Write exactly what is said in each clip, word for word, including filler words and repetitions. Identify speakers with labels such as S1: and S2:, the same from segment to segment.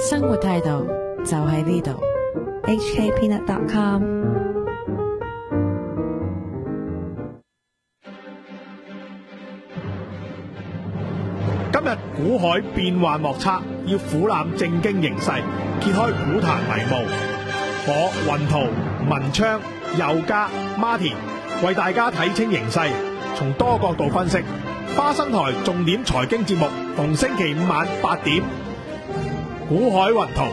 S1: 生活態度就喺呢度。
S2: H K peanut dot com。
S3: 今日股海變幻莫測，要俯瞰政經形勢，揭開股壇迷霧。我雲圖、文昌、佑嘉、Martin 為大家睇清形勢，從多角度分析。花生台重點財經節目，逢星期五晚八點，股海雲圖。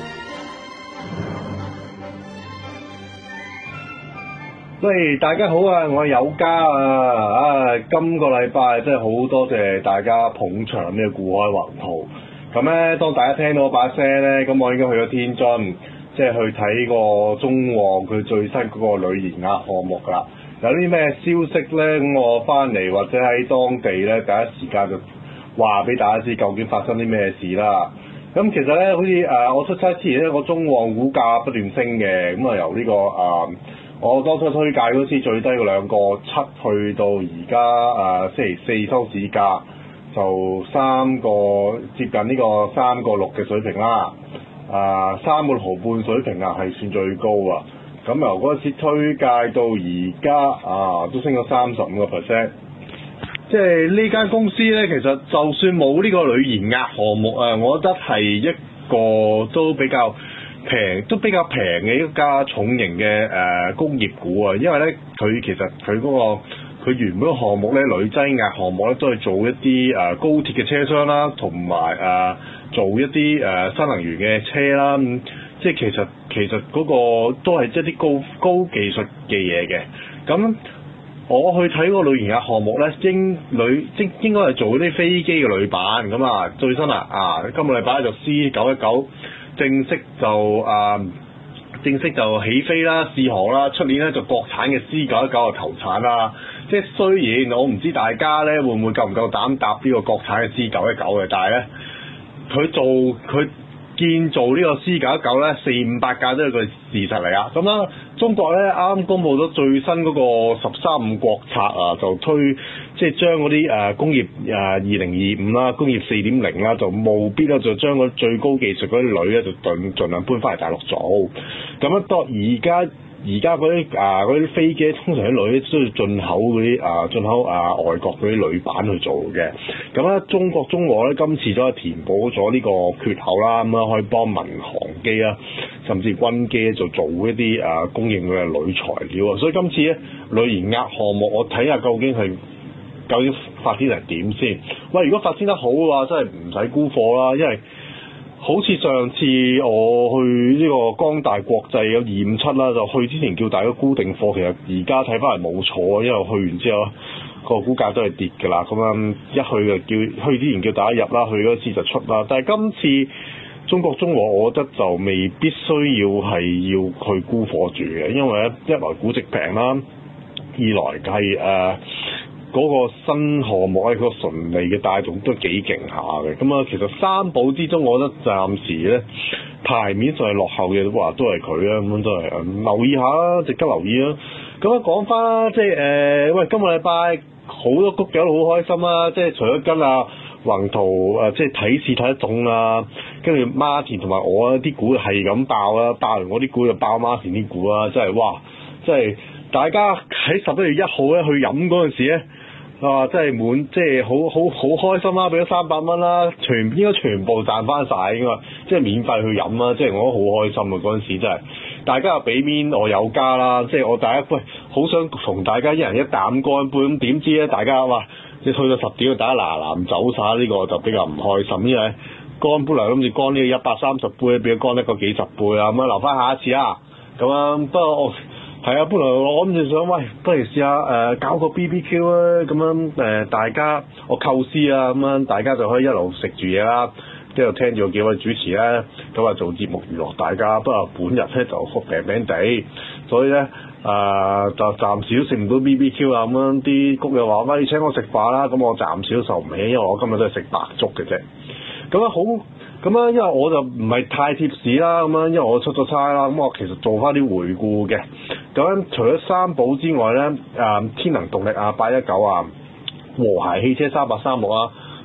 S4: 喂，大家好啊！我係佑嘉啊！啊，今個禮拜真係好多謝大家捧場呢個股海雲圖。咁咧，當大家聽到把聲咧，咁我應該去咗天津，即係去睇個中旺佢最新嗰個鋁燃壓項目㗎啦。有啲咩消息咧？咁我翻嚟或者喺當地咧，第一時間就話俾大家知究竟發生啲咩事啦。咁其實咧，好似誒、呃、我出差之前咧，個中旺股價不斷升嘅，咁啊由呢、這個誒。呃我當初推介嗰次最低嘅兩個七去到而家誒星期四收市價就三個接近呢個三個六嘅水平啦，啊三個毫半水平啊係算最高啊！咁由嗰次推介到而家啊都升咗三十五個 percent， 即係呢間公司咧，其實就算冇呢個鋁燃壓項目啊，我覺得係一個都比較平都比較平嘅一家重型嘅誒、呃、工業股啊，因為咧佢其實佢嗰、那個佢原本項目咧鋁擠壓項目咧都係做一啲誒、呃、高鐵嘅車廂啦，同埋誒做一啲誒、呃、新能源嘅車啦，咁、嗯、即係其實其實嗰個都係一啲高高技術嘅嘢嘅。咁我去睇嗰個鋁燃壓項目咧，應鋁即應該係做嗰啲飛機嘅鋁板咁啊，最新啊啊今個禮拜就 C 九一九。正式就誒、呃，正式就起飛啦，試航啦，出年咧就國產嘅 C 九一九就投產啦。即係雖然我唔知大家咧會唔會夠唔夠膽搭呢個國產嘅 C 九一九嘅，但係咧佢做佢建造呢個 C 九一九咧四五百架都係個事實嚟啊！咁啦，中國咧啱啱公布咗最新嗰個十三五國策啊，就推即係將嗰啲誒工業誒二零二五啦，工業四點零啦，就務必咧就將嗰最高技術嗰啲鋁咧就盡盡量搬翻嚟大陸做。咁樣當而家而家嗰啲啊嗰啲飛機通常啲鋁都要進口嗰啲啊進口啊外國嗰啲鋁板去做嘅。咁咧中國中和咧今次都係填補咗呢個缺口啦，咁樣可以幫民航機啊，甚至軍機就做一啲啊供應佢嘅鋁材料啊。所以今次咧鋁燃壓項目，我睇下究竟係究竟發展成點先。喂，如果發展得好嘅話，真係唔使沽貨啦，因為好似上次我去呢個光大國際有二五七啦，就去之前叫大家沽定貨，其實而家睇翻嚟冇錯，因為去完之後個股價都係跌㗎啦。咁樣一去就叫去之前叫大家入啦，去嗰次就出啦。但係今次中國中和，我覺得就未必需要係要去沽貨住嘅，因為一來估值平啦，二來係誒。呃嗰個新項目咧，個純利嘅帶動都幾勁下嘅。咁啊，其實三寶之中，我覺得暫時咧牌面上係落後嘅，話都係佢啦。咁樣都係、嗯、留意下啦，值得留意啦。咁啊，講翻啦，即係誒、呃，喂，今個禮拜好多谷友都好開心啦。即係除咗跟阿宏圖誒，即係睇市睇得中啊，跟住 Martin 同埋我啲股係咁爆啦，爆完我啲股就爆 Martin 啲股啦，真係哇！即係大家喺十一月一號咧去飲嗰陣時咧。啊！真係滿，即係好好好開心啦！俾咗三百蚊啦，全應該全部賺翻晒，應該即係免費去飲啦！即係我都好開心啊！嗰陣時真係，大家又俾面我有加啦，即係我大家喂，好想同大家一人一啖乾杯，咁點知咧？大家哇，你去到十點，大家嗱嗱走晒，呢個就比較唔開心，因為乾杯嚟諗住乾呢個一百三十杯，變咗乾得個幾十杯啊！咁啊留翻下一次啊！咁啊，不過我。係啊，本來我諗住想，喂，不如試下誒、呃、搞個 B B Q 啊，咁樣誒、呃、大家我構思啊，咁樣大家就可以一路食住嘢啦，一路聽住幾位主持咧，咁啊做節目娛樂大家。不過本日咧就病病地，所以咧誒、呃、就暫時都食唔到 B B Q 啊，咁樣啲谷友話喂，你請我食飯啦，咁我暫時都受唔起，因為我今日都係食白粥嘅啫。咁啊好。咁啊，因為我就唔係太貼市啦，咁樣因為我出咗差啦，咁我其實做翻啲回顧嘅。咁除咗三寶之外咧，誒天能動力啊、八一九啊、和諧汽車三八三六啊，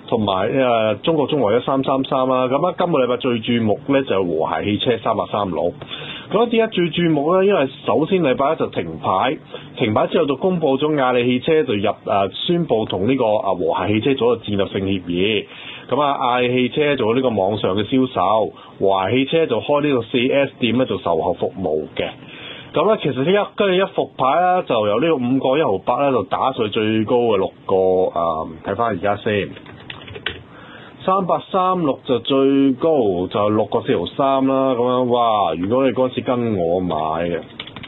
S4: 同埋誒中國中華一三三三啦。咁啊，今個禮拜最注目咧就係和諧汽車三八三六。咁點解最注目咧？因為首先禮拜一就停牌，停牌之後就公佈咗亞利汽車就入誒、啊、宣布同呢個啊和諧汽車做個戰略性協議。咁啊，亞利汽車做呢個網上嘅銷售，和諧汽車就開呢個四 S 店咧做售後服務嘅。咁咧其實呢一跟住一復牌啦，就由呢個五個一毫八咧就打上最高嘅六個誒，睇翻而家先。三八三六就最高就六個四毫三啦，咁樣哇！如果你嗰陣時跟我買嘅，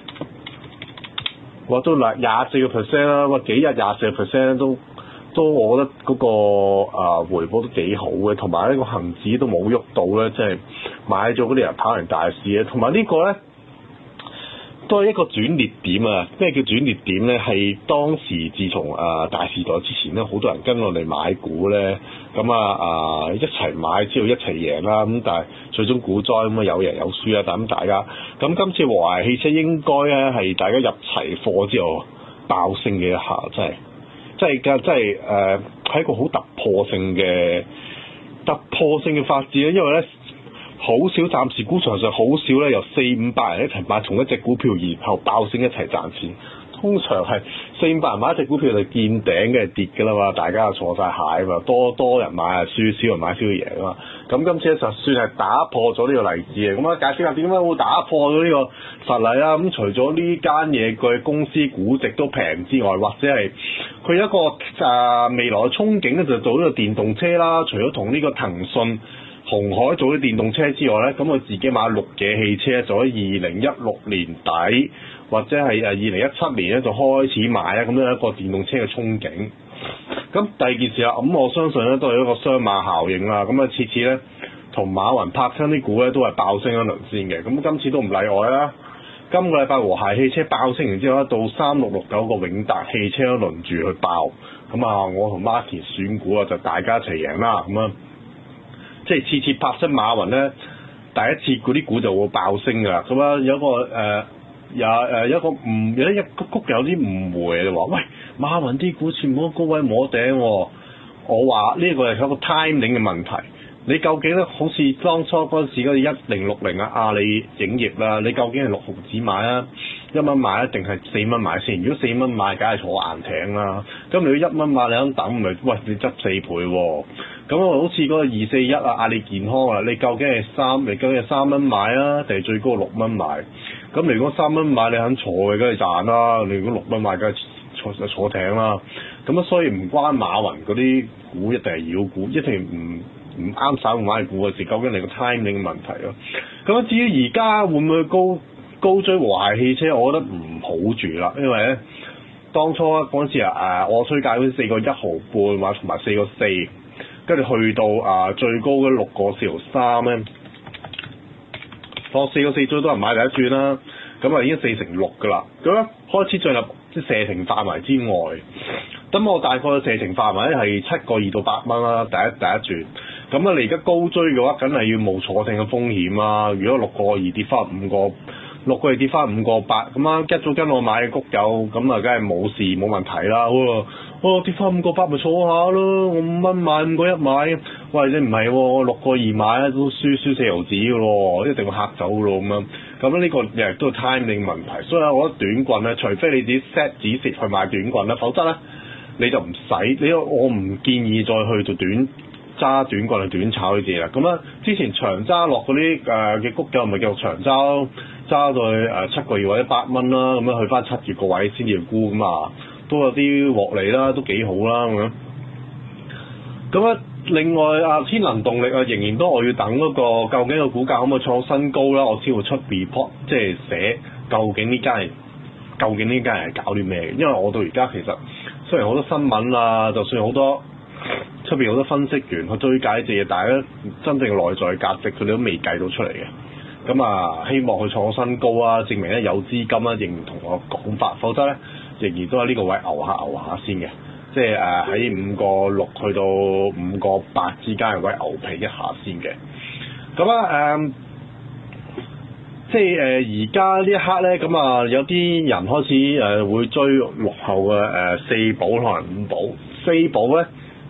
S4: 哇都廿廿四個 percent 啦，哇幾日廿四個 percent 都都，我覺得嗰、那個啊、呃、回報都幾好嘅，同埋呢個恆指都冇喐到咧，即係買咗嗰啲人跑完大市嘅，同埋呢個咧都係一個轉捩點啊！咩叫轉捩點咧？係當時自從啊、呃、大時代之前咧，好多人跟我哋買股咧。咁啊啊一齊買之後一齊贏啦，咁但係最終股災咁啊有贏有輸啊，但咁大家咁今次和諧汽車應該咧係大家入齊貨之後爆升嘅一下，真係真係嘅真係誒係一個好突破性嘅突破性嘅發展咧，因為咧好少暫時股場上好少咧由四五百人一齊買同一隻股票然後爆升一齊賺錢。通常係四五百人買一隻股票就見頂嘅跌㗎啦嘛，大家就坐晒蟹啊嘛，多多人買啊輸，少人買少贏啊嘛。咁今次咧就算係打破咗呢個例子嘅，咁啊解釋下點解會打破咗呢個實例啦。咁除咗呢間嘢佢公司估值都平之外，或者係佢有一個誒、呃、未來嘅憧憬咧，就做呢個電動車啦。除咗同呢個騰訊、鴻海做啲電動車之外咧，咁佢自己買綠野汽車，就喺二零一六年底。或者係誒二零一七年咧就開始買咧，咁樣一個電動車嘅憧憬。咁第二件事啦，咁我相信咧都係一個雙馬效應啦。咁啊次次咧同馬雲拍親啲股咧都係爆升一輪先嘅。咁今次都唔例外啦。今個禮拜和諧汽車爆升完之後咧，到三六六九個永達汽車都輪住去爆。咁啊，我同 Martin 選股啊，就大家一齊贏啦。咁啊，即係次次拍親馬雲咧，第一次嗰啲股就會爆升㗎啦。咁啊，有個誒。呃有誒一個誤有一一個谷有啲誤會，就話喂馬雲啲股全部都高位摸頂喎、哦。我話呢個係一個 timing 嘅問題。你究竟咧好似當初嗰陣時嗰啲一零六零啊阿里影業啦，你究竟係六毫子買啊，一蚊買啊，定係四蚊買先？如果四蚊買，梗係坐硬艇啦。咁如果一蚊買，你肯等咪喂你執四倍喎、哦。咁啊，好似嗰個二四一啊阿里健康啊，你究竟係三，你究竟係三蚊買啊，定係最高六蚊買？咁你如果三蚊買，你肯坐嘅，梗係賺啦。你如果六蚊買，梗係坐坐艇啦。咁啊，所以唔關馬雲嗰啲股一定係妖股，一定唔唔啱手買股嘅事，究竟你個 timing 嘅問題咯。咁啊，至於而家會唔會高高追和諧汽車，我覺得唔好住啦，因為咧當初嗰陣時啊，我推介嗰啲四個一毫半或同埋四個四，跟住去到啊最高嗰六個四毫三咧。當四個四最多人買第一轉啦，咁啊已經四成六㗎啦，咁咧開始進入即射程範圍之外，咁我大概射程範圍咧係七個二到八蚊啦，第一第一轉，咁啊你而家高追嘅話，梗係要冒坐艇嘅風險啦。如果六個二跌翻五個，六個二跌翻五個八，咁啊一早跟我買嘅谷友，咁啊梗係冇事冇問題啦。喎，哦跌翻五個八咪坐下咯，我五蚊買五個一買，喂你唔係喎，六個二買咧都輸輸四毫子嘅咯，一定會嚇走咯咁樣。咁呢個亦都係 timing 問題，所以我覺得短棍咧，除非你自己 set 止蝕去買短棍啦，否則咧你就唔使，你我唔建議再去做短揸短棍去短炒呢啲嘢啦。咁啊之前長揸落嗰啲誒嘅谷友咪繼續長揸，揸到去誒七個二或者八蚊啦，咁樣去翻七月個位先至沽咁啊，都有啲獲利啦，都幾好啦咁樣。咁啊，另外啊，天能動力啊，仍然都我要等嗰個究竟個股價可唔可以創新高啦，我先會出 report， 即係寫究竟呢間係究竟呢間係搞啲咩嘅。因為我到而家其實雖然好多新聞啊，就算好多出邊好多分析員去追解啲嘢，但係咧真正嘅內在價值佢哋都未計到出嚟嘅。咁啊，希望佢創新高啊，證明咧有資金啊認同我講法，否則咧仍然都喺呢個位牛下牛下先嘅。即係誒喺五個六去到五個八之間嘅位牛皮一下先嘅。咁啊誒，即係誒而家呢一刻咧，咁啊有啲人開始誒會追落後嘅誒四寶可能五寶，四寶咧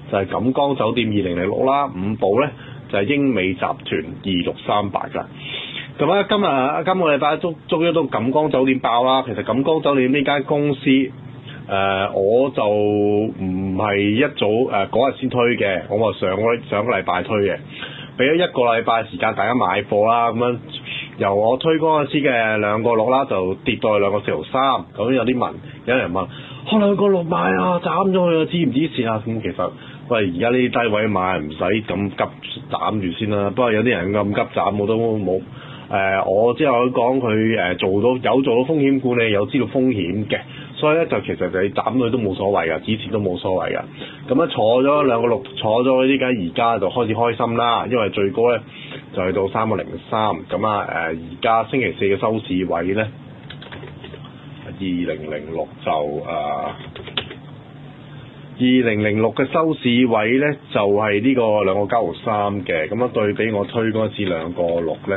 S4: 就係錦江酒店二零零六啦，五寶咧就係英美集團二六三八㗎。咁咧今日今個禮拜終終於都錦江酒店爆啦。其實錦江酒店呢間公司誒、呃、我就唔係一早誒嗰日先推嘅，我話上個上個禮拜推嘅，俾咗一個禮拜時間大家買貨啦。咁樣由我推嗰陣時嘅兩個六啦，就跌到去兩個四毫三。咁有啲問有人問，可兩個六買啊，斬咗佢啊，知唔知蝕啊？咁其實喂，而家呢啲低位買唔使咁急斬住先啦。不過有啲人咁急斬，我都冇。誒、呃，我之後講佢誒做到有做到風險管理，有知道風險嘅，所以咧就其實你斬佢都冇所謂㗎，止蝕都冇所謂㗎。咁樣坐咗兩個六，坐咗呢家而家就開始開心啦，因為最高咧就去到三個零三。咁啊誒，而家星期四嘅收市位咧，二零零六就誒二零零六嘅收市位咧就係、是、呢個兩個九毫三嘅。咁樣對比我推嗰次兩個六咧。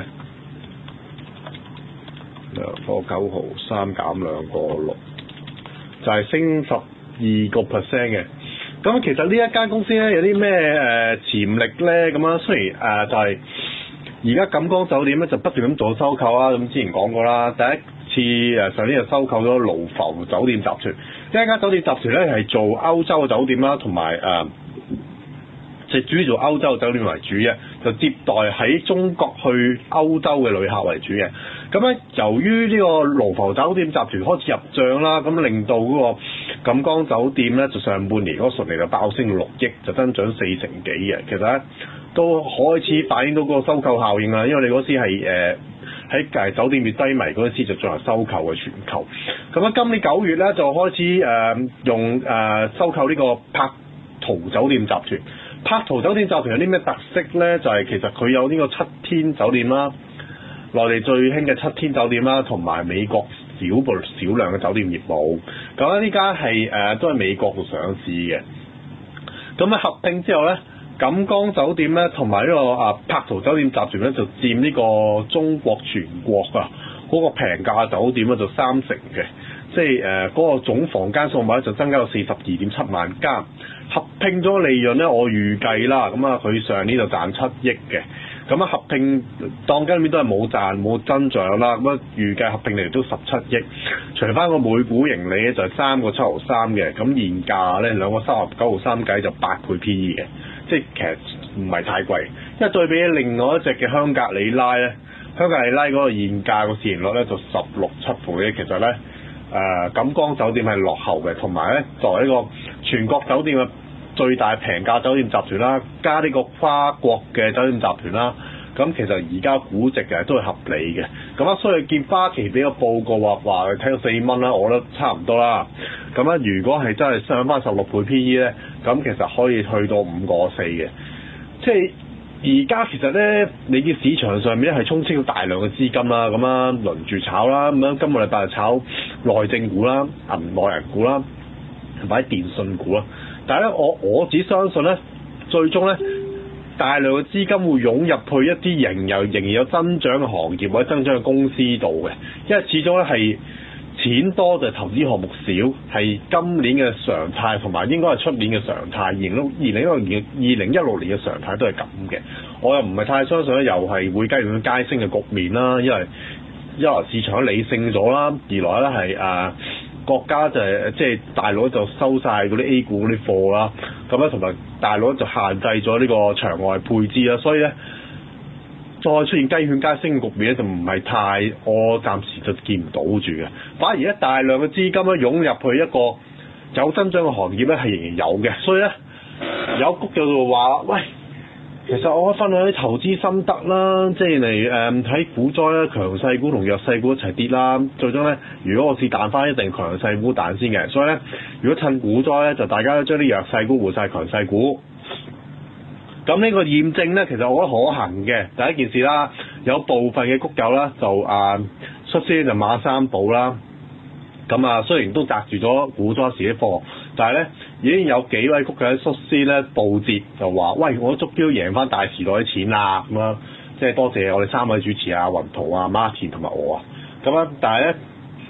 S4: 兩個九毫三減兩個六，就係、是、升十二個 percent 嘅。咁其實呢一間公司咧有啲咩誒潛力咧？咁啊，雖然誒、呃、就係而家錦江酒店咧就不斷咁做收購啦。咁之前講過啦，第一次誒上年就收購咗盧浮酒店集團。呢一間酒店集團咧係做歐洲嘅酒店啦，同埋誒即係主要做歐洲嘅酒店為主嘅，就接待喺中國去歐洲嘅旅客為主嘅。咁咧，由於呢個盧浮酒店集團開始入帳啦，咁令到嗰個錦江酒店咧，就上半年嗰個純利就爆升到六億，就增長四成幾嘅。其實咧都開始反映到嗰個收購效應啦，因為你嗰時係誒喺誒酒店越低迷嗰陣時就進行收購嘅全球。咁咧今年九月咧就開始誒、呃、用誒、呃、收購呢個柏圖酒店集團。柏圖酒店集團有啲咩特色咧？就係、是、其實佢有呢個七天酒店啦。內地最興嘅七天酒店啦，同埋美國少部少量嘅酒店業務，咁咧呢家係誒都係美國度上市嘅。咁咧合併之後咧，錦江酒店咧同埋呢個啊柏圖酒店集團咧就佔呢個中國全國啊嗰、那個平價酒店咧就三成嘅，即係誒嗰個總房間數目咧就增加到四十二點七萬間。合併咗利潤咧，我預計啦，咁啊佢上年就賺七億嘅。咁啊合併當間裏面都係冇賺冇增長啦，咁啊預計合併利潤都十七億，除翻個每股盈利咧就係三個七毫三嘅，咁現價咧兩個三十九毫三計就八倍 P E 嘅，即係其實唔係太貴，因為對比另外一隻嘅香格里拉咧，香格里拉嗰個現價個市盈率咧就十六七倍嘅，其實咧誒錦江酒店係落後嘅，同埋咧作為一個全國酒店嘅最大平價酒店集團啦，加呢個跨國嘅酒店集團啦，咁其實而家估值嘅都係合理嘅。咁啊，所以見花旗俾個報告話話睇到四蚊啦，我覺得差唔多啦。咁啊，如果係真係上翻十六倍 P E 咧，咁其實可以去到五個四嘅。即係而家其實咧，你見市場上面咧係充斥到大量嘅資金啦，咁啊輪住炒啦，咁樣今個禮拜就炒內政股啦、銀內銀股啦，同埋電信股啦。但係咧，我我只相信咧，最終咧，大量嘅資金會湧入去一啲仍有仍然有增長嘅行業或者增長嘅公司度嘅，因為始終咧係錢多就投資項目少，係今年嘅常態，同埋應該係出年嘅常態。二零二零一六年、二零一六年嘅常態都係咁嘅。我又唔係太相信咧，又係會繼續階升嘅局面啦，因為一來市場理性咗啦，二來咧係誒。國家就係即係大佬就收晒嗰啲 A 股嗰啲貨啦，咁咧同埋大佬就限制咗呢個場外配資啦，所以咧再出現雞犬皆升嘅局面咧就唔係太，我暫時就見唔到住嘅。反而咧大量嘅資金咧湧入去一個有增長嘅行業咧係仍然有嘅，所以咧有谷就話喂。其實我分享啲投資心得啦，即係嚟誒睇股災咧，強勢股同弱勢股一齊跌啦。最終咧，如果我試彈翻，一定強勢股彈先嘅。所以咧，如果趁股災咧，就大家都將啲弱勢股換晒強勢股。咁呢個驗證咧，其實我覺得可行嘅。第一件事啦，有部分嘅谷友啦，就啊率先就馬三寶啦。咁啊，雖然都擲住咗股災時啲貨，但係咧已經有幾位谷友喺率先咧報捷，就話：喂，我捉標贏翻大時代啲錢啦！咁樣即係多謝我哋三位主持啊，雲圖啊、Martin 同埋我啊。咁樣，但係咧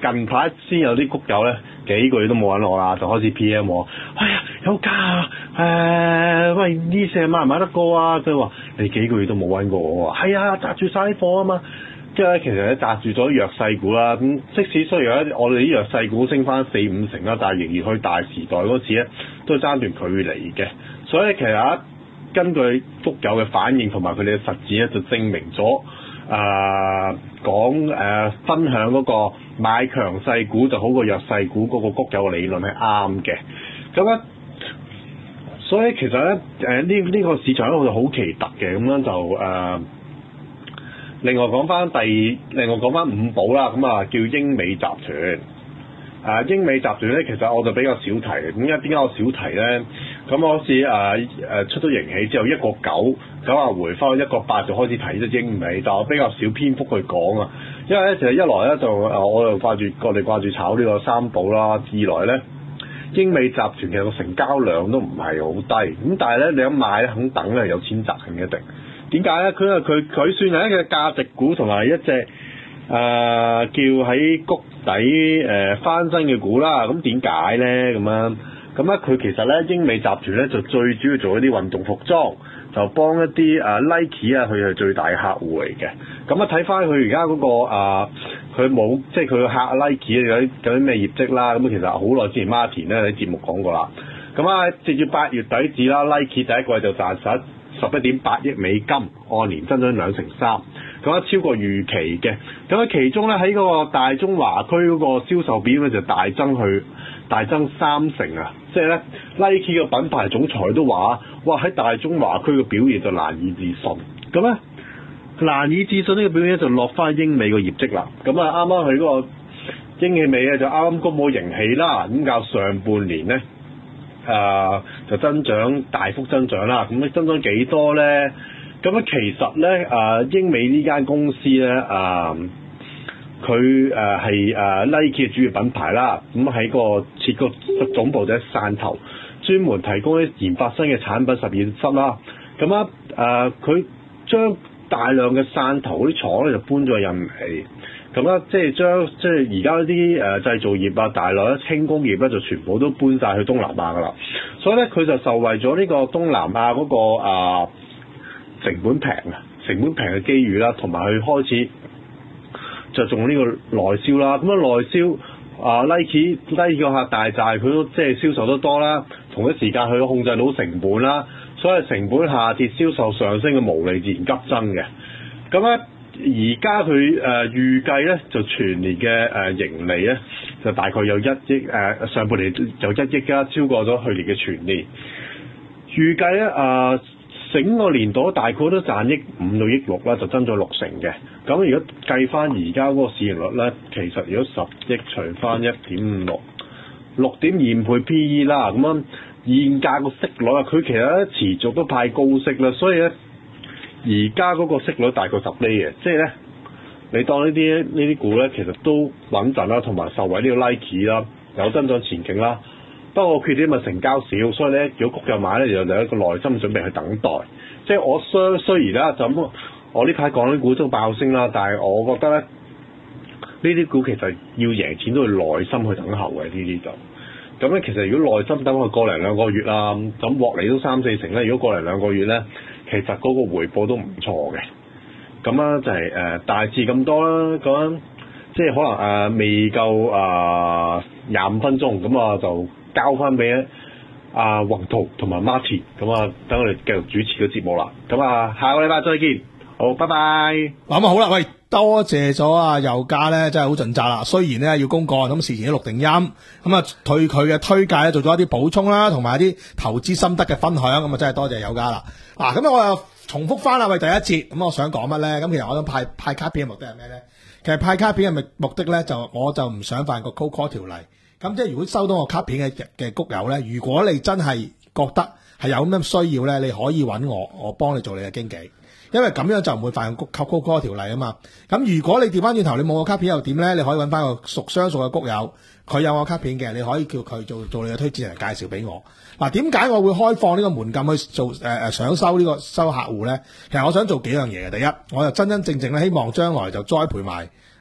S4: 近排先有啲谷友咧，幾個月都冇揾我啦，就開始 P M 我，哎呀有價啊，誒、呃、喂呢隻買唔買得過啊？佢話你幾個月都冇揾過我啊，係啊，揸住晒啲貨啊嘛。即係其實咧揸住咗弱勢股啦，咁即使雖然咧我哋啲弱勢股升翻四五成啦，但係仍然去大時代嗰次咧都爭段距離嘅。所以其實根據谷友嘅反應同埋佢哋嘅實踐咧，就證明咗誒講誒分享嗰個買強勢股就好過弱勢股嗰個谷友嘅理論係啱嘅。咁咧，所以其實咧誒呢呢、呢個市場咧我就好奇特嘅，咁樣就誒。呃另外講翻第，另外講翻五寶啦，咁啊叫英美集團。誒、啊、英美集團咧，其實我就比較少提嘅。點解點解我少提咧？咁我好似誒誒出咗盈喜之後，一個九九啊回翻一個八就開始提咗英美，但我比較少篇幅去講啊。因為咧，其實一來咧就誒我又掛住我哋掛住炒呢個三寶啦，二來咧英美集團其實個成交量都唔係好低，咁但係咧你一買咧肯等咧有錢賺嘅一定。點解咧？佢係佢佢算係一個價值股同埋一隻誒、呃、叫喺谷底誒、呃、翻身嘅股啦。咁點解咧？咁樣咁咧，佢其實咧英美集團咧就最主要做一啲運動服裝，就幫一啲誒、呃、Nike 啊，佢係最大客戶嚟嘅。咁啊睇翻佢而家嗰個佢冇、呃、即係佢個客 Nike 有啲有啲咩業績啦。咁其實好耐之前 Martin 咧喺節目講過啦。咁啊，直至八月底止啦 Nike 第一季就賺實十一點八億美金，按年增長兩成三，咁啊超過預期嘅。咁啊其中咧喺嗰個大中華區嗰個銷售表咧就大增去大增三成啊！即係咧 Nike 嘅品牌總裁都話：哇喺大中華區嘅表現就難以置信。咁咧難以置信呢個表現就落翻英美個業績啦。咁啊啱啱佢嗰個英氣美咧就啱啱公佈盈喜啦，咁較上半年咧。誒、呃、就增長大幅增長啦，咁咧增長幾多咧？咁咧其實咧誒、呃、英美呢間公司咧誒佢誒係誒 Nike 嘅主要品牌啦，咁喺個設個總部就喺汕頭，專門提供啲研發新嘅產品實驗室啦。咁啊誒佢將大量嘅汕頭嗰啲廠咧就搬咗去印尼。咁咧，即係將即係而家啲誒製造業啊、大量咧輕工業咧，就全部都搬晒去東南亞噶啦。所以咧，佢就受惠咗呢個東南亞嗰、那個啊成本平啊，成本平嘅機遇啦，同埋佢開始就重呢個內銷啦。咁啊，內銷啊 Nike Nike 個客大債，佢都即係銷售得多啦。同一時間佢控制到成本啦，所以成本下跌、銷售上升嘅毛利自然急增嘅。咁咧。而家佢誒預計咧就全年嘅誒、呃、盈利咧就大概有一億誒、呃、上半年有一億加，超過咗去年嘅全年。預計咧誒整個年度大概都賺億五到億六啦，就增咗六成嘅。咁如果計翻而家嗰個市盈率咧，其實如果十億除翻一點五六，六點二五倍 P E 啦，咁樣現價個息率啊，佢其實咧持續都派高息啦，所以咧。而家嗰個息率大概十厘嘅，即係咧，你當呢啲呢啲股咧，其實都穩陣啦，同埋受惠呢個 Nike 啦，有增長前景啦。不過缺點咪成交少，所以咧，如果谷友買咧，就有一個耐心準備去等待。即係我雖雖然啦，就咁我呢排講啲股都爆升啦，但係我覺得咧，呢啲股其實要贏錢都要耐心去等候嘅呢啲就。咁咧，其實如果耐心等佢個零兩個月啦，咁獲利都三四成咧。如果個零兩個月咧，其實嗰個回報都唔錯嘅。咁啊就係、是、誒、呃、大致咁多啦。咁即係可能誒、呃、未夠啊廿五分鐘，咁啊就交翻俾阿宏圖同埋 Martin，咁啊等我哋繼續主持個節目啦。咁啊下個禮拜再見，好，拜拜。
S3: 嗱咁啊好啦，喂。多謝咗啊！油價咧真係好盡責啦。雖然咧要公幹，咁事前都錄定音，咁啊對佢嘅推介咧做咗一啲補充啦，同埋一啲投資心得嘅分享，咁啊真係多謝油價啦。啊，咁我又重複翻啦，喂第一節，咁我想講乜咧？咁其實我想派派卡片嘅目的係咩咧？其實派卡片嘅目的咧就我就唔想犯個 cold call 條例。咁即係如果收到我卡片嘅嘅谷友咧，如果你真係覺得係有咁樣需要咧，你可以揾我，我幫你做你嘅經紀。因為咁樣就唔會犯谷扣高嗰個條例啊嘛。咁如果你調翻轉頭，你冇個卡片又點咧？你可以揾翻個熟相熟嘅谷友，佢有我卡片嘅，你可以叫佢做做你嘅推薦人介紹俾我。嗱，點解我會開放呢個門禁去做誒誒、呃、想收呢、這個收客戶咧？其實我想做幾樣嘢嘅。第一，我就真真正正咧希望將來就栽培埋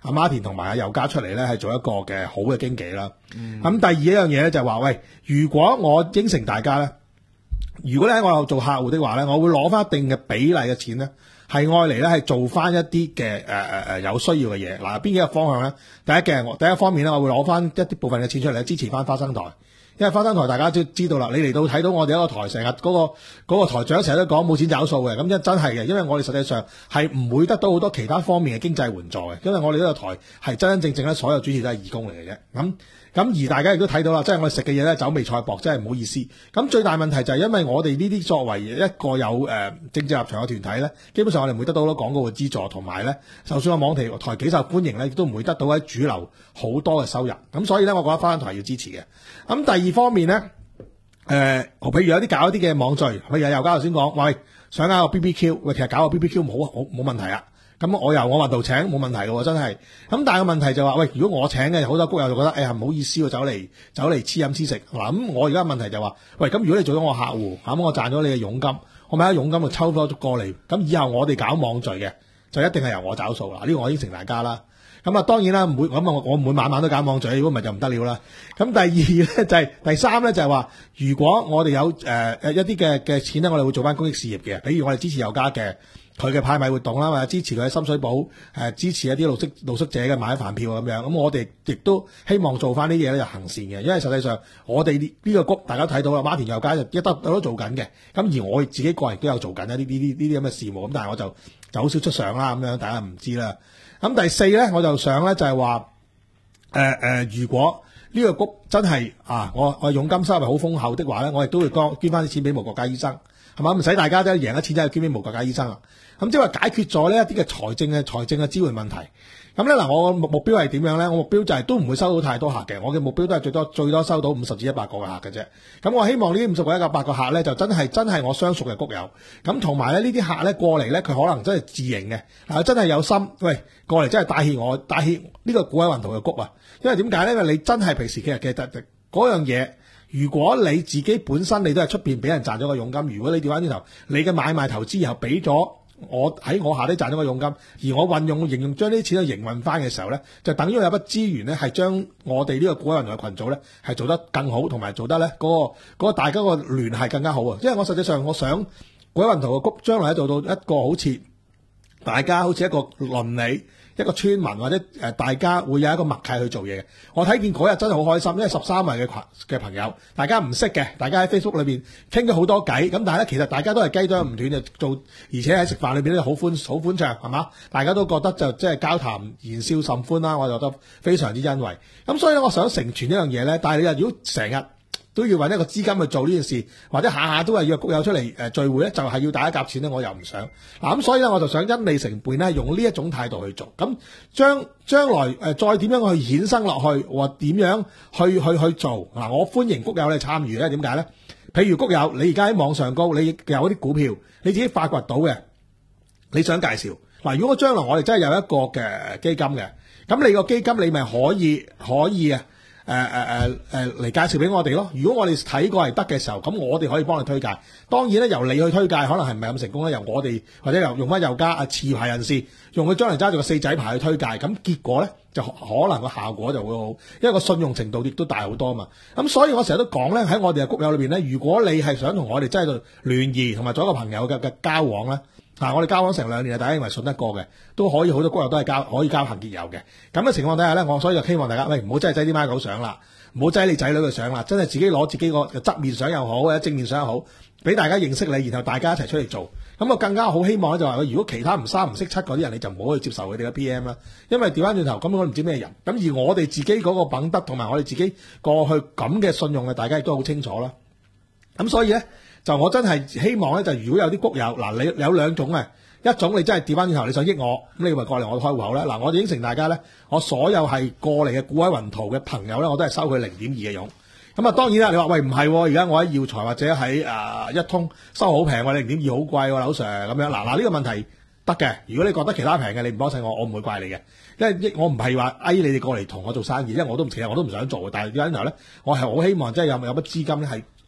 S3: 阿 Martin 同埋阿尤嘉出嚟咧，係做一個嘅好嘅經紀啦。咁、嗯、第二一樣嘢咧就係話，喂，如果我應承大家咧，如果咧我有做客戶的話咧，我會攞翻一定嘅比例嘅錢咧，係愛嚟咧係做翻一啲嘅誒誒誒有需要嘅嘢。嗱，邊幾個方向咧？第一嘅我第一方面咧，我會攞翻一啲部分嘅錢出嚟咧，支持翻花生台。因為花生台大家都知道啦，你嚟到睇到我哋一個台，成日嗰個嗰個台長成日都講冇錢找數嘅，咁真真係嘅，因為我哋實際上係唔會得到好多其他方面嘅經濟援助嘅，因為我哋呢個台係真真正正咧，所有主持都係義工嚟嘅啫。咁咁而大家亦都睇到啦，即係我哋食嘅嘢咧，酒味菜薄，真係唔好意思。咁最大問題就係因為我哋呢啲作為一個有誒、呃、政治立場嘅團體咧，基本上我哋唔會得到好多廣告嘅資助，同埋咧，就算個網台台幾受歡迎咧，亦都唔會得到喺主流好多嘅收入。咁所以咧，我覺得花生台要支持嘅。咁第二方面咧，誒、呃，譬如有啲搞一啲嘅網聚，譬如又家頭先講，喂，想搞個 B B Q， 喂，其實搞個 B B Q 冇好冇問題啊。咁我由我話度請冇問題嘅喎，真係。咁但係個問題就話、是，喂，如果我請嘅好多谷友就覺得，哎呀唔好意思喎，走嚟走嚟黐飲黐食。嗱，咁我而家問題就話、是，喂，咁如果你做咗我客戶，咁我賺咗你嘅佣金，我咪喺佣金度抽多咗過嚟，咁以後我哋搞網聚嘅，就一定係由我找數啦。呢、這個我應承大家啦。咁啊，當然啦，唔會咁啊，我唔會晚晚都搞網聚，如果唔係就唔得了啦。咁第二咧就係、是、第三咧就係、是、話，如果我哋有誒誒、呃、一啲嘅嘅錢咧，我哋會做翻公益事業嘅，比如我哋支持有家嘅。佢嘅派米活動啦，或者支持佢喺深水埗誒、呃、支持一啲露宿露宿者嘅買飯票咁樣，咁我哋亦都希望做翻啲嘢咧就行善嘅，因為實際上我哋呢呢個谷大家睇到啦，Martin又加一得都都做緊嘅，咁而我自己個人都有做緊一啲呢啲呢啲咁嘅事務，咁但係我就就好少出相啦，咁樣大家唔知啦。咁第四咧，我就想咧就係話誒誒，如果呢個谷真係啊，我我佣金收入好豐厚的話咧，我亦都會捐捐翻啲錢俾無國界醫生。係嘛？唔使大家都贏咗錢，真係捐俾無國界醫生啊！咁即係話解決咗呢一啲嘅財政嘅財政嘅支援問題。咁咧嗱，我嘅目目標係點樣咧？我目標就係都唔會收到太多客嘅。我嘅目標都係最多最多收到五十至一百個嘅客嘅啫。咁我希望呢啲五十個一百個客咧，就真係真係我相熟嘅谷友。咁同埋咧呢啲客咧過嚟咧，佢可能真係自營嘅，嗱真係有心，喂過嚟真係帶挈我帶挈呢個古海雲圖嘅谷啊！因為點解咧？因為你真係平時其實其實嗰樣嘢。如果你自己本身你都係出邊俾人賺咗個佣金，如果你調翻轉頭，你嘅買賣投資然後俾咗我喺我下低賺咗個佣金，而我運用應用將呢啲錢去營運翻嘅時候咧，就等於有筆資源咧係將我哋呢個古海雲圖嘅群組咧係做得更好，同埋做得咧嗰、嗰個、嗰個大家個聯繫更加好啊！因為我實際上我想古海雲圖嘅谷將來做到一個好似大家好似一個鄰里。一個村民或者誒大家會有一個默契去做嘢嘅，我睇見嗰日真係好開心，因為十三位嘅群嘅朋友，大家唔識嘅，大家喺 Facebook 裏邊傾咗好多偈，咁但係咧其實大家都係雞啄唔斷就做，而且喺食飯裏邊咧好歡好歡暢，係嘛？大家都覺得就即係交談言笑甚歡啦，我就覺得非常之欣慰。咁所以咧，我想成全呢樣嘢咧，但係你又如果成日都要揾一個資金去做呢件事，或者下下都係約谷友出嚟誒、呃、聚會咧，就係、是、要大家夾錢咧，我又唔想嗱咁、啊，所以咧我就想因利成本咧，用呢一種態度去做，咁將將來誒、呃、再點樣去衍生落去，或點樣去去去做嗱、啊，我歡迎谷友嚟參與咧，點解咧？譬如谷友，你而家喺網上高，你有啲股票，你自己發掘到嘅，你想介紹嗱、啊，如果將來我哋真係有一個嘅基金嘅，咁你個基金你咪可以可以啊？誒誒誒誒嚟介紹俾我哋咯。如果我哋睇過係得嘅時候，咁我哋可以幫你推介。當然咧，由你去推介，可能係唔係咁成功咧？由我哋或者由用翻右家啊持牌人士，用佢將來揸住個四仔牌去推介，咁結果咧就可能個效果就會好，因為個信用程度亦都大好多嘛。咁所以我成日都講咧，喺我哋嘅谷友裏邊咧，如果你係想同我哋真係度聯誼，同埋做一個朋友嘅嘅交往咧。嗱、啊，我哋交往成兩年，大家認為信得過嘅，都可以好多谷友都係交可以交朋結友嘅。咁嘅情況底下咧，我所以就希望大家，喂，唔好真係擠啲孖狗相啦，唔好擠你仔女嘅相啦，真係自己攞自己個側面相又好，或者正面相又好，俾大家認識你，然後大家一齊出嚟做。咁我更加好希望咧就話，如果其他唔三唔識七嗰啲人，你就唔好去接受佢哋嘅 P M 啦，因為調翻轉頭根本我唔知咩人。咁而我哋自己嗰個品德同埋我哋自己過去咁嘅信用嘅，大家亦都好清楚啦。咁所以咧。就我真係希望咧，就如果有啲谷友嗱，你有兩種嘅，一種你真係調翻轉頭，你想益我，咁你咪過嚟我開戶口咧。嗱，我應承大家咧，我所有係過嚟嘅古海雲圖嘅朋友咧，我都係收佢零點二嘅佣。咁啊，當然啦，你話喂唔係，而家我喺耀才或者喺啊、呃、一通收好平喎，零點二好貴喎，樓上咁樣。嗱嗱呢個問題得嘅，如果你覺得其他平嘅，你唔幫襯我，我唔會怪你嘅，因為我唔係話誒你哋過嚟同我做生意，因為我都其實我都唔想做嘅。但係點解咧？我係好希望即係有有乜資金咧係。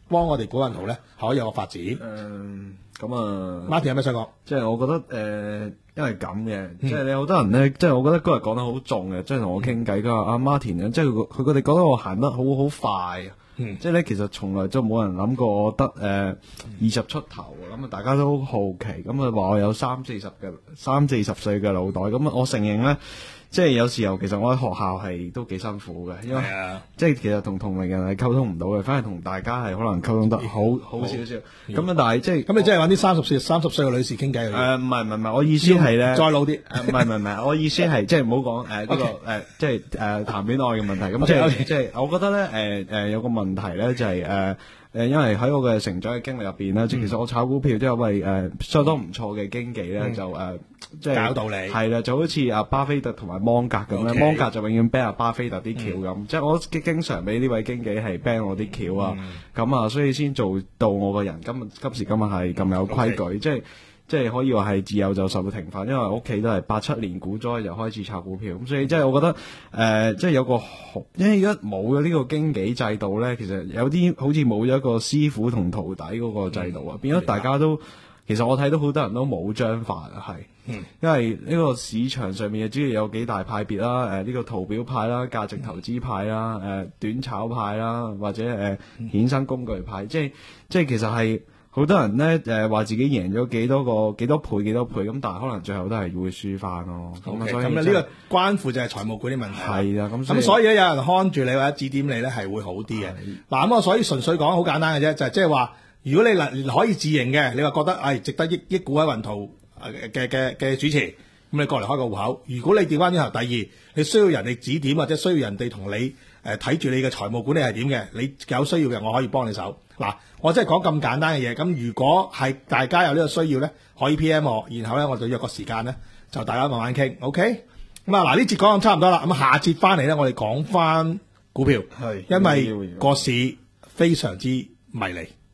S3: 幫我哋股運圖咧可以有個發展。誒、
S5: 嗯，咁啊
S3: ，Martin 有咩想講？
S5: 即係我覺得誒、呃，因為咁嘅，即係你好多人咧，即係我覺得嗰日講得好重嘅，即係同我傾偈，佢話阿 Martin 咧，即係佢佢哋覺得我行得好好快啊。嗯、即係咧，其實從來都冇人諗過我得誒二十出頭，咁啊大家都好奇，咁啊話我有三四十嘅三四十歲嘅腦袋，咁啊我承認咧，即係有時候其實我喺學校係都幾辛苦嘅，因為、啊、即係其實同同齡人係溝通唔到嘅，反而同大家係可能溝通得好好少少，咁啊但係即係
S3: 咁你即係揾啲三十歲三十歲嘅女士傾偈
S5: 誒唔係唔係唔係，我意思係咧
S3: 再老啲，
S5: 唔係唔係唔係，我意思係即係唔好講誒呢個誒、呃、即係誒談戀愛嘅問題，咁即係即係我覺得咧誒誒有個問題咧就係誒誒因為喺我嘅成長嘅經歷入邊咧，即係、嗯、其實我炒股票都有位誒、呃、相當唔錯嘅經紀咧、嗯、就誒、呃、即係
S3: 教導你
S5: 係啦，就好似阿巴菲特同埋芒格咁咧，芒格就永遠 ban 阿巴菲特啲橋咁，嗯、即係我經常俾呢位經紀係 ban 我啲橋啊，咁、嗯、啊所以先做到我個人今今時今日係咁有規矩，okay. 即係。即係可以話係自幼就受到停訓，因為我屋企都係八七年股災就開始炒股票，咁所以即係我覺得誒、呃，即係有個，因為而家冇咗呢個經紀制度咧，其實有啲好似冇咗一個師傅同徒弟嗰個制度啊、嗯，變咗大家都，其實我睇到好多人都冇章法啊，係、嗯，因為呢個市場上面主要有幾大派別啦，誒、呃、呢、這個圖表派啦、價值投資派啦、誒、呃、短炒派啦，或者誒、呃、衍生工具派，即係即係其實係。好多人咧誒話自己贏咗幾多個幾多倍幾多倍咁，但係可能最後都係會輸翻咯。咁、okay, 所以咁啊呢個關乎就係財務管理問題。係啊，咁咁所以咧有人看住你或者指點你咧係會好啲嘅。嗱咁我所以純粹講好簡單嘅啫，就係即係話，如果你能可以自營嘅，你話覺得誒、哎、值得益益股喺雲圖嘅嘅嘅主持，咁你過嚟開個戶口。如果你調翻之後，第二你需要人哋指點或者需要人哋同你誒睇住你嘅財務管理係點嘅，你有需要嘅我可以幫你手。嗱，我真係講咁簡單嘅嘢，咁如果係大家有呢個需要咧，可以 P M 我，然後咧我就約個時間咧，就大家慢慢傾 ，OK？咁啊，嗱呢節講咁差唔多啦，咁下節翻嚟咧，我哋講翻股票，係因為個市非常之迷離。